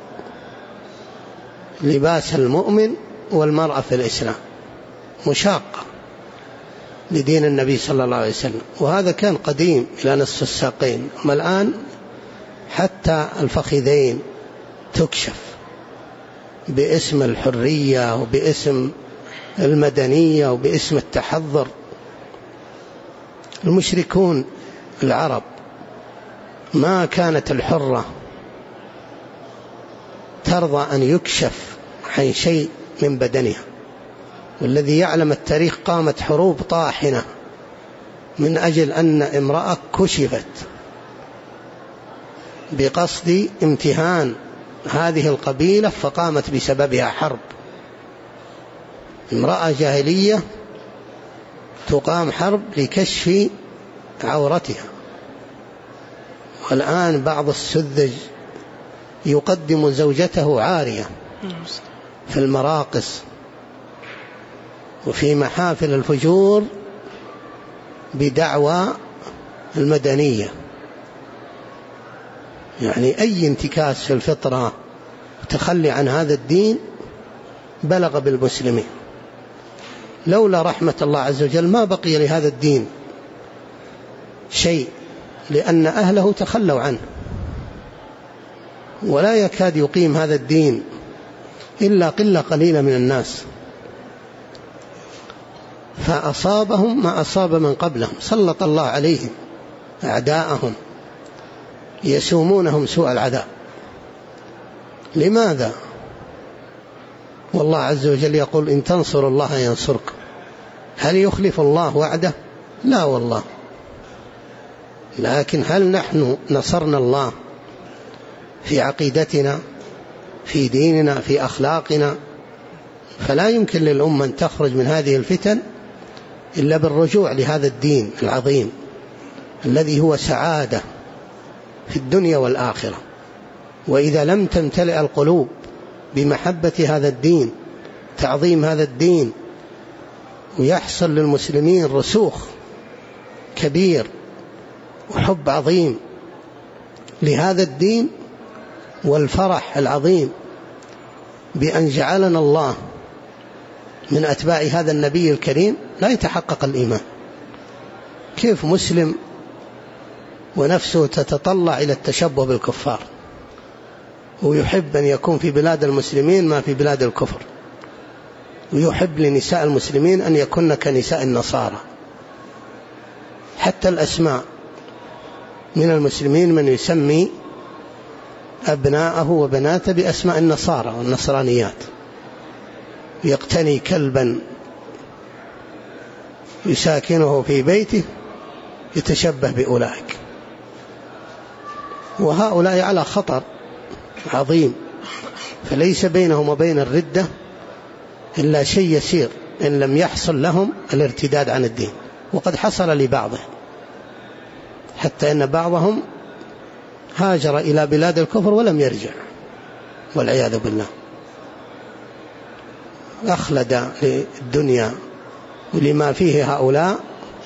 لباس المؤمن والمرأة في الإسلام، مشاقة لدين النبي صلى الله عليه وسلم. وهذا كان قديم إلى نصف الساقين، أما الآن حتى الفخذين تكشف باسم الحرية وباسم المدنية وباسم التحضر. المشركون العرب ما كانت الحرة ترضى أن يكشف عن شيء من بدنها، والذي يعلم التاريخ قامت حروب طاحنة من أجل أن امرأة كشفت بقصد امتهان هذه القبيلة، فقامت بسببها حرب. امرأة جاهلية تقام حرب لكشف عورتها. والآن بعض السذج يقدم زوجته عارية في المراقص وفي محافل الفجور بدعوى المدنية، يعني أي انتكاس في الفطرة وتخلي عن هذا الدين بلغ بالمسلمين. لولا رحمة الله عز وجل ما بقي لهذا الدين شيء، لأن أهله تخلوا عنه، ولا يكاد يقيم هذا الدين إلا قلة قليلة من الناس. فأصابهم ما أصاب من قبلهم، سلط الله عليهم أعداءهم يسومونهم سوء العذاب. لماذا؟ والله عز وجل يقول إن تنصروا الله ينصركم. هل يخلف الله وعده؟ لا والله. لكن هل نحن نصرنا الله في عقيدتنا، في ديننا، في أخلاقنا؟ فلا يمكن للأمة أن تخرج من هذه الفتن إلا بالرجوع لهذا الدين العظيم الذي هو سعادة في الدنيا والآخرة. وإذا لم تمتلئ القلوب بمحبة هذا الدين، تعظيم هذا الدين، ويحصل للمسلمين رسوخ كبير وحب عظيم لهذا الدين والفرح العظيم بأن جعلنا الله من أتباع هذا النبي الكريم، لا يتحقق الإيمان. كيف مسلم ونفسه تتطلع إلى التشبه بالكفار ويحب أن يكون في بلاد المسلمين ما في بلاد الكفر، ويحب لنساء المسلمين أن يكون كنساء النصارى؟ حتى الأسماء من المسلمين من يسمي أبناءه وبناته بأسماء النصارى والنصرانيات، يقتني كلبا يساكنه في بيته يتشبه بأولئك، وهؤلاء على خطر عظيم. فليس بينهم وبين الردة إلا شيء يسير إن لم يحصل لهم الارتداد عن الدين، وقد حصل لبعضهم، حتى إن بعضهم هاجر إلى بلاد الكفر ولم يرجع والعياذ بالله، أخلد للدنيا ولما فيه هؤلاء،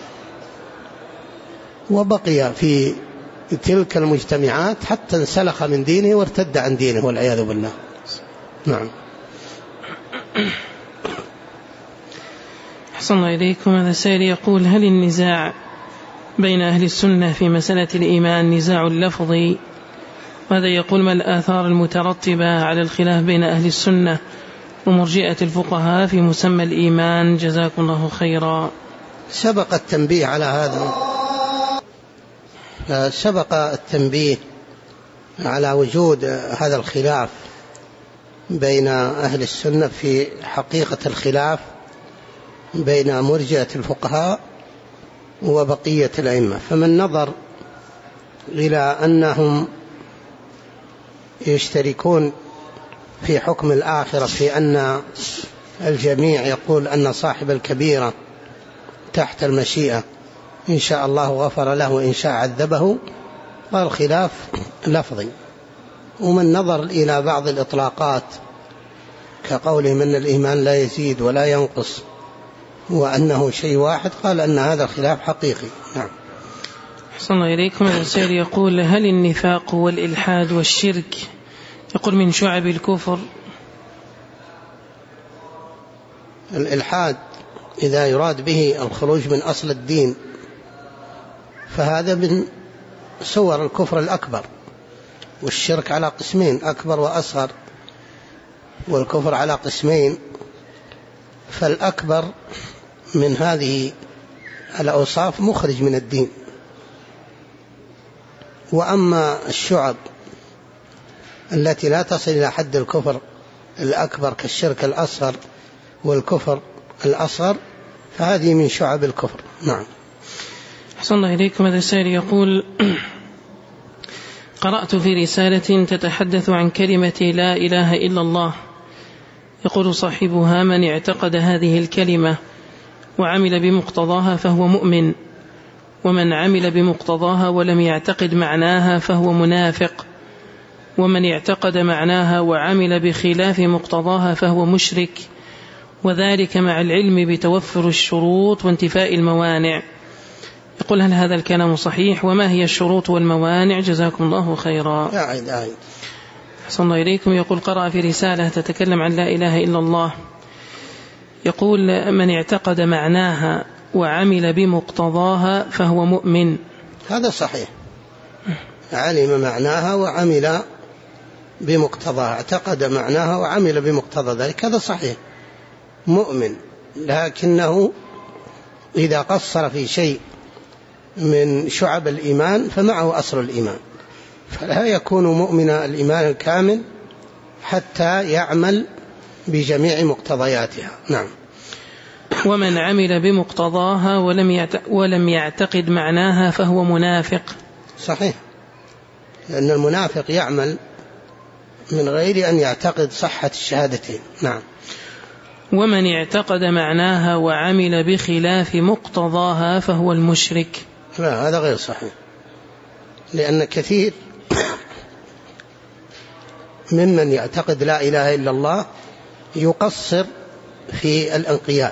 وبقي في تلك المجتمعات حتى انسلخ من دينه وارتد عن دينه والعياذ بالله. نعم. أحسن إليكم. هذا سائل يقول: هل النزاع بين أهل السنة في مسألة الإيمان نزاع لفظي؟ وهذا يقول: ما الآثار المترتبة على الخلاف بين أهل السنة ومرجئة الفقهاء في مسمى الإيمان؟ جزاكم الله خيرا. سبق التنبيه على هذا سبق التنبيه على وجود هذا الخلاف بين أهل السنة في حقيقة الخلاف بين مرجئة الفقهاء وبقية الأئمة. فمن نظر إلى أنهم يشتركون في حكم الآخرة في أن الجميع يقول أن صاحب الكبيرة تحت المشيئة إن شاء الله غفر له وإن شاء عذبه، والخلاف لفظي. ومن نظر إلى بعض الإطلاقات كقولهم أن الإيمان لا يزيد ولا ينقص وأنه شيء واحد، قال أن هذا الخلاف حقيقي. نعم. أحسن الله إليكم. السائل يقول: هل النفاق والإلحاد والشرك يقول من شعب الكفر؟ الإلحاد إذا يراد به الخروج من أصل الدين فهذا من صور الكفر الأكبر، والشرك على قسمين، أكبر وأصغر، والكفر على قسمين. فالأكبر من هذه الأوصاف مخرج من الدين. وأما الشعب التي لا تصل إلى حد الكفر الأكبر كالشرك الأصغر والكفر الأصغر فهذه من شعب الكفر. نعم. أحسن الله إليكم. هذا السائل يقول: قرأت في رسالة تتحدث عن كلمة لا إله إلا الله، يقول صاحبها: من اعتقد هذه الكلمة وعمل بمقتضاها فهو مؤمن، ومن عمل بمقتضاها ولم يعتقد معناها فهو منافق، ومن اعتقد معناها وعمل بخلاف مقتضاها فهو مشرك، وذلك مع العلم بتوفر الشروط وانتفاء الموانع. يقول: هل هذا الكلام صحيح؟ وما هي الشروط والموانع؟ جزاكم الله خيرا. أعيد. أحسن الله إليكم. يقول: قرأ في رسالة تتكلم عن لا إله إلا الله، يقول: من اعتقد معناها وعمل بمقتضاها فهو مؤمن. هذا صحيح، علم معناها وعمل بمقتضاها، اعتقد معناها وعمل بمقتضى ذلك، هذا صحيح، مؤمن. لكنه إذا قصر في شيء من شعب الإيمان فمعه أصل الإيمان، فلا يكون مؤمن الإيمان الكامل حتى يعمل بجميع مقتضياتها. نعم. ومن عمل بمقتضاها ولم يعتقد معناها فهو منافق. صحيح، لأن المنافق يعمل من غير أن يعتقد صحة الشهادتين. نعم. ومن اعتقد معناها وعمل بخلاف مقتضاها فهو المشرك. لا، هذا غير صحيح، لأن كثير ممن يعتقد لا إله إلا الله يقصر في الانقياد،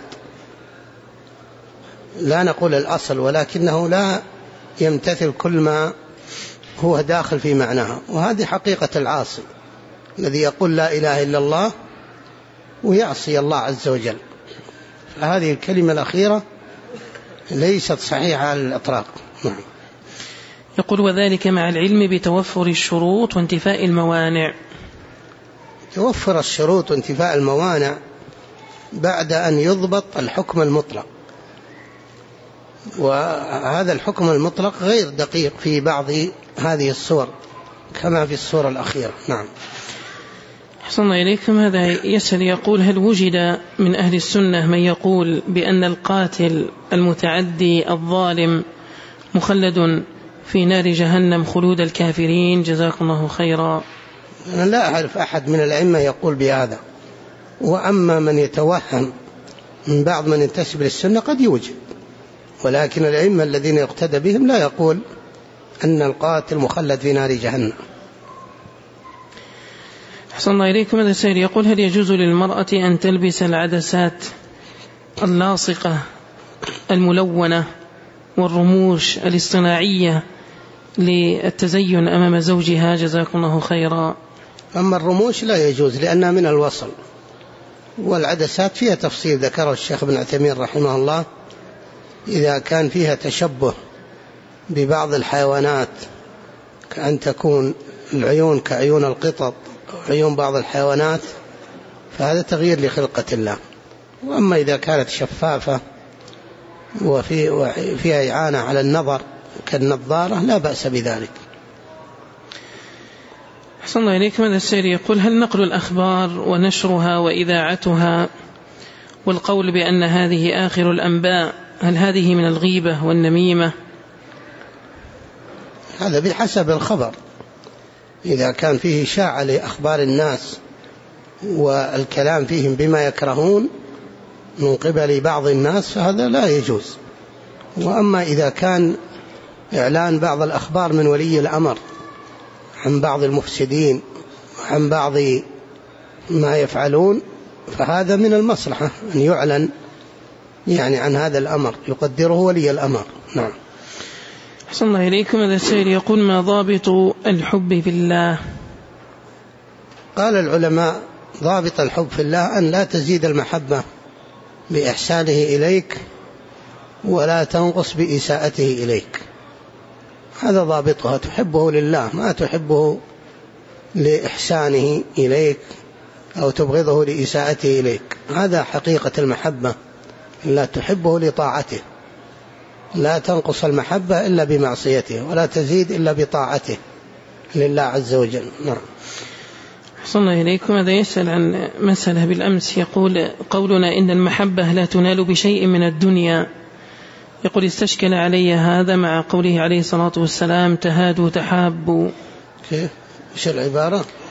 لا نقول الأصل، ولكنه لا يمتثل كل ما هو داخل في معناها، وهذه حقيقة العاصي الذي يقول لا إله إلا الله ويعصي الله عز وجل. فهذه الكلمة الأخيرة ليست صحيحة على الإطلاق. يقول: وذلك مع العلم بتوفر الشروط وانتفاء الموانع. توفر الشروط وانتفاء الموانع بعد أن يضبط الحكم المطلق، وهذا الحكم المطلق غير دقيق في بعض هذه الصور كما في الصورة الأخيرة. نعم. أحسن الله إليكم. هذا يسأل يقول: هل وجد من أهل السنة من يقول بأن القاتل المتعدي الظالم مخلد في نار جهنم خلود الكافرين؟ جزاكم الله خيرا. أنا لا أعرف أحد من الأئمة يقول بهذا، وأما من يتوهم من بعض من ينتسب للسنة قد يوجد، ولكن الأئمة الذين يقتدى بهم لا يقول أن القاتل مخلد في نار جهنم. أحسن الله إليكم. هذا السائل يقول: هل يجوز للمرأة أن تلبس العدسات اللاصقة الملونة والرموش الاصطناعية للتزين أمام زوجها؟ جزاكم الله خيرا. أما الرموش لا يجوز لأنها من الوصل، والعدسات فيها تفصيل ذكره الشيخ ابن عثيمين رحمه الله، إذا كان فيها تشبه ببعض الحيوانات كأن تكون العيون كعيون القطط أو عيون بعض الحيوانات فهذا تغيير لخلقة الله. وأما إذا كانت شفافة وفيها إعانة على النظر كالنظارة لا بأس بذلك. أحسن الله إليكم. هذا السائل يقول: هل نقل الأخبار ونشرها وإذاعتها والقول بأن هذه آخر الأنباء هل هذه من الغيبة والنميمة؟ هذا بحسب الخبر، إذا كان فيه إشاعة لأخبار الناس والكلام فيهم بما يكرهون من قبل بعض الناس فهذا لا يجوز. وأما إذا كان إعلان بعض الأخبار من ولي الأمر عن بعض المفسدين وعن بعض ما يفعلون فهذا من المصلحة أن يعلن يعني عن هذا الأمر يقدره ولي الأمر. نعم. أحسن الله إليكم. هذا السائل يقول: ما ضابط الحب في الله؟ قال العلماء: ضابط الحب في الله أن لا تزيد المحبة بإحسانه إليك ولا تنقص بإساءته إليك، هذا ضابطها. تحبه لله، ما تحبه لإحسانه إليك أو تبغضه لإساءته إليك، هذا حقيقة المحبة. لا تحبه لطاعته، لا تنقص المحبة إلا بمعصيته ولا تزيد إلا بطاعته لله عز وجل. نعم. أحسن الله إليكم. هذا يسأل عن مسألة بالأمس، يقول: قولنا إن المحبة لا تنال بشيء من الدنيا، يقول: استشكل علي هذا مع قوله عليه الصلاة والسلام: تهادوا تحابوا. كيف؟ إيش العبارة؟